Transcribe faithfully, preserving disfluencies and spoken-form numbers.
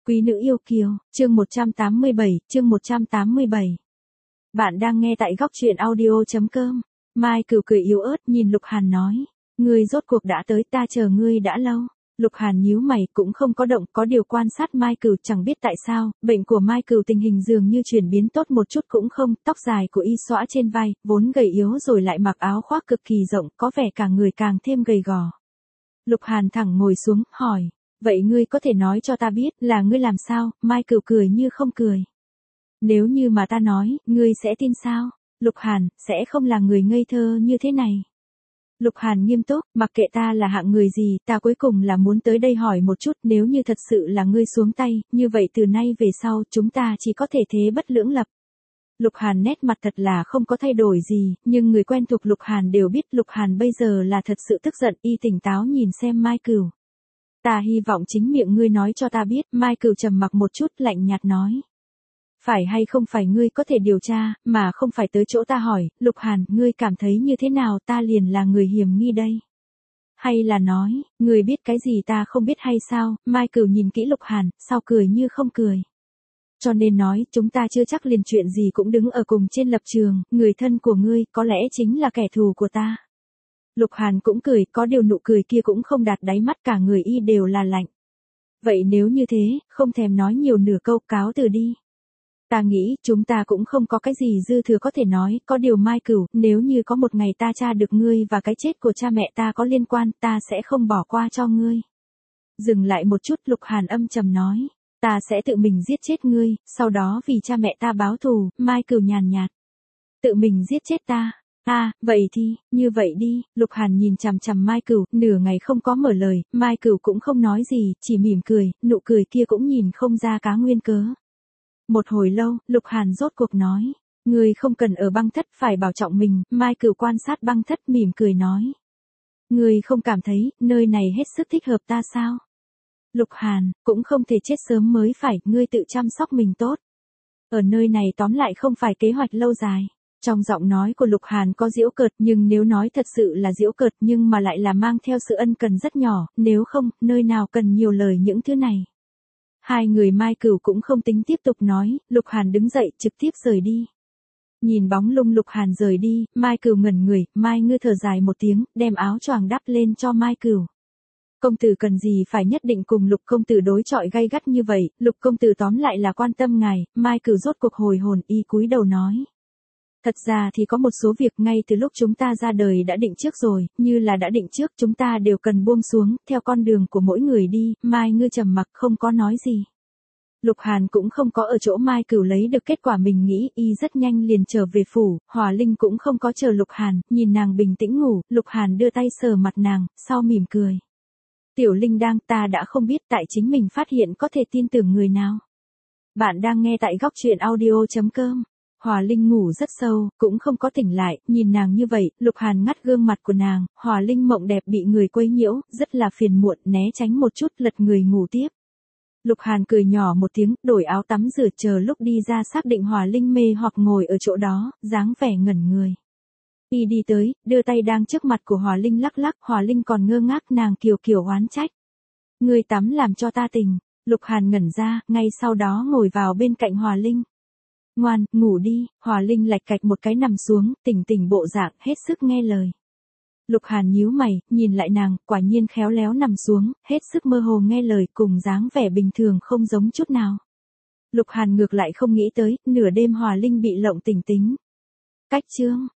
Quý nữ yêu kiều, chương một trăm tám mươi bảy, chương một trăm tám mươi bảy. Bạn đang nghe tại góc truyện audio chấm com. Mai Cửu cười yếu ớt nhìn Lục Hàn nói, ngươi rốt cuộc đã tới, ta chờ ngươi đã lâu. Lục Hàn nhíu mày cũng không có động, có điều quan sát Mai Cửu, chẳng biết tại sao, bệnh của Mai Cửu tình hình dường như chuyển biến tốt một chút cũng không, tóc dài của y xõa trên vai, vốn gầy yếu rồi lại mặc áo khoác cực kỳ rộng, có vẻ cả người càng thêm gầy gò. Lục Hàn thẳng ngồi xuống, hỏi, vậy ngươi có thể nói cho ta biết là ngươi làm sao? Mai Cửu cười như không cười. Nếu như mà ta nói, ngươi sẽ tin sao? Lục Hàn, sẽ không là người ngây thơ như thế này. Lục Hàn nghiêm túc, mặc kệ ta là hạng người gì, ta cuối cùng là muốn tới đây hỏi một chút, nếu như thật sự là ngươi xuống tay, như vậy từ nay về sau, chúng ta chỉ có thể thế bất lưỡng lập. Lục Hàn nét mặt thật là không có thay đổi gì, nhưng người quen thuộc Lục Hàn đều biết Lục Hàn bây giờ là thật sự tức giận, y tỉnh táo nhìn xem Mai Cửu. Ta hy vọng chính miệng ngươi nói cho ta biết, Mai Cửu trầm mặc một chút lạnh nhạt nói. Phải hay không phải ngươi có thể điều tra, mà không phải tới chỗ ta hỏi, Lục Hàn, ngươi cảm thấy như thế nào, ta liền là người hiểm nghi đây? Hay là nói, ngươi biết cái gì ta không biết hay sao? Mai Cửu nhìn kỹ Lục Hàn, sau cười như không cười. Cho nên nói, chúng ta chưa chắc liền chuyện gì cũng đứng ở cùng trên lập trường, người thân của ngươi có lẽ chính là kẻ thù của ta. Lục Hàn cũng cười, có điều nụ cười kia cũng không đạt đáy mắt, cả người y đều là lạnh. Vậy nếu như thế, không thèm nói nhiều nửa câu, cáo từ đi. Ta nghĩ, chúng ta cũng không có cái gì dư thừa có thể nói, có điều Mai Cửu, nếu như có một ngày ta tra được ngươi và cái chết của cha mẹ ta có liên quan, ta sẽ không bỏ qua cho ngươi. Dừng lại một chút, Lục Hàn âm trầm nói, ta sẽ tự mình giết chết ngươi, sau đó vì cha mẹ ta báo thù. Mai Cửu nhàn nhạt. Tự mình giết chết ta. À, vậy thì, như vậy đi. Lục Hàn nhìn chằm chằm Mai Cửu, nửa ngày không có mở lời, Mai Cửu cũng không nói gì, chỉ mỉm cười, nụ cười kia cũng nhìn không ra cá nguyên cớ. Một hồi lâu, Lục Hàn rốt cuộc nói, ngươi không cần ở băng thất, phải bảo trọng mình. Mai Cửu quan sát băng thất mỉm cười nói, ngươi không cảm thấy, nơi này hết sức thích hợp ta sao? Lục Hàn, cũng không thể chết sớm mới phải, ngươi tự chăm sóc mình tốt. Ở nơi này tóm lại không phải kế hoạch lâu dài. Trong giọng nói của Lục Hàn có giễu cợt, nhưng nếu nói thật sự là giễu cợt nhưng mà lại là mang theo sự ân cần rất nhỏ, nếu không, nơi nào cần nhiều lời những thứ này. Hai người Mai Cửu cũng không tính tiếp tục nói, Lục Hàn đứng dậy trực tiếp rời đi. Nhìn bóng lung Lục Hàn rời đi, Mai Cửu ngẩn người, Mai Ngư thở dài một tiếng, đem áo choàng đắp lên cho Mai Cửu. Công tử cần gì phải nhất định cùng Lục công tử đối chọi gay gắt như vậy, Lục công tử tóm lại là quan tâm ngài. Mai Cửu rốt cuộc hồi hồn, y cúi đầu nói. Thật ra thì có một số việc ngay từ lúc chúng ta ra đời đã định trước rồi, như là đã định trước, chúng ta đều cần buông xuống, theo con đường của mỗi người đi. Mai Ngư trầm mặc không có nói gì. Lục Hàn cũng không có ở chỗ Mai Cửu lấy được kết quả mình nghĩ, y rất nhanh liền trở về phủ. Hòa Linh cũng không có chờ Lục Hàn, nhìn nàng bình tĩnh ngủ, Lục Hàn đưa tay sờ mặt nàng, sau mỉm cười. Tiểu Linh đang, ta đã không biết tại chính mình phát hiện có thể tin tưởng người nào. Bạn đang nghe tại góc truyện audio chấm com. Hòa Linh ngủ rất sâu, cũng không có tỉnh lại, nhìn nàng như vậy, Lục Hàn ngắt gương mặt của nàng, Hòa Linh mộng đẹp bị người quấy nhiễu, rất là phiền muộn, né tránh một chút, lật người ngủ tiếp. Lục Hàn cười nhỏ một tiếng, đổi áo tắm rửa, chờ lúc đi ra xác định Hòa Linh mê hoặc ngồi ở chỗ đó, dáng vẻ ngẩn người. Y đi tới, đưa tay đang trước mặt của Hòa Linh lắc lắc, Hòa Linh còn ngơ ngác, nàng kiều kiều oán trách. Ngươi tắm làm cho ta tỉnh. Lục Hàn ngẩn ra, ngay sau đó ngồi vào bên cạnh Hòa Linh. Ngoan, ngủ đi. Hòa Linh lạch cạch một cái nằm xuống, tỉnh tỉnh bộ dạng, hết sức nghe lời. Lục Hàn nhíu mày, nhìn lại nàng, quả nhiên khéo léo nằm xuống, hết sức mơ hồ nghe lời, cùng dáng vẻ bình thường không giống chút nào. Lục Hàn ngược lại không nghĩ tới, nửa đêm Hòa Linh bị lộng tỉnh tính. Cách chương.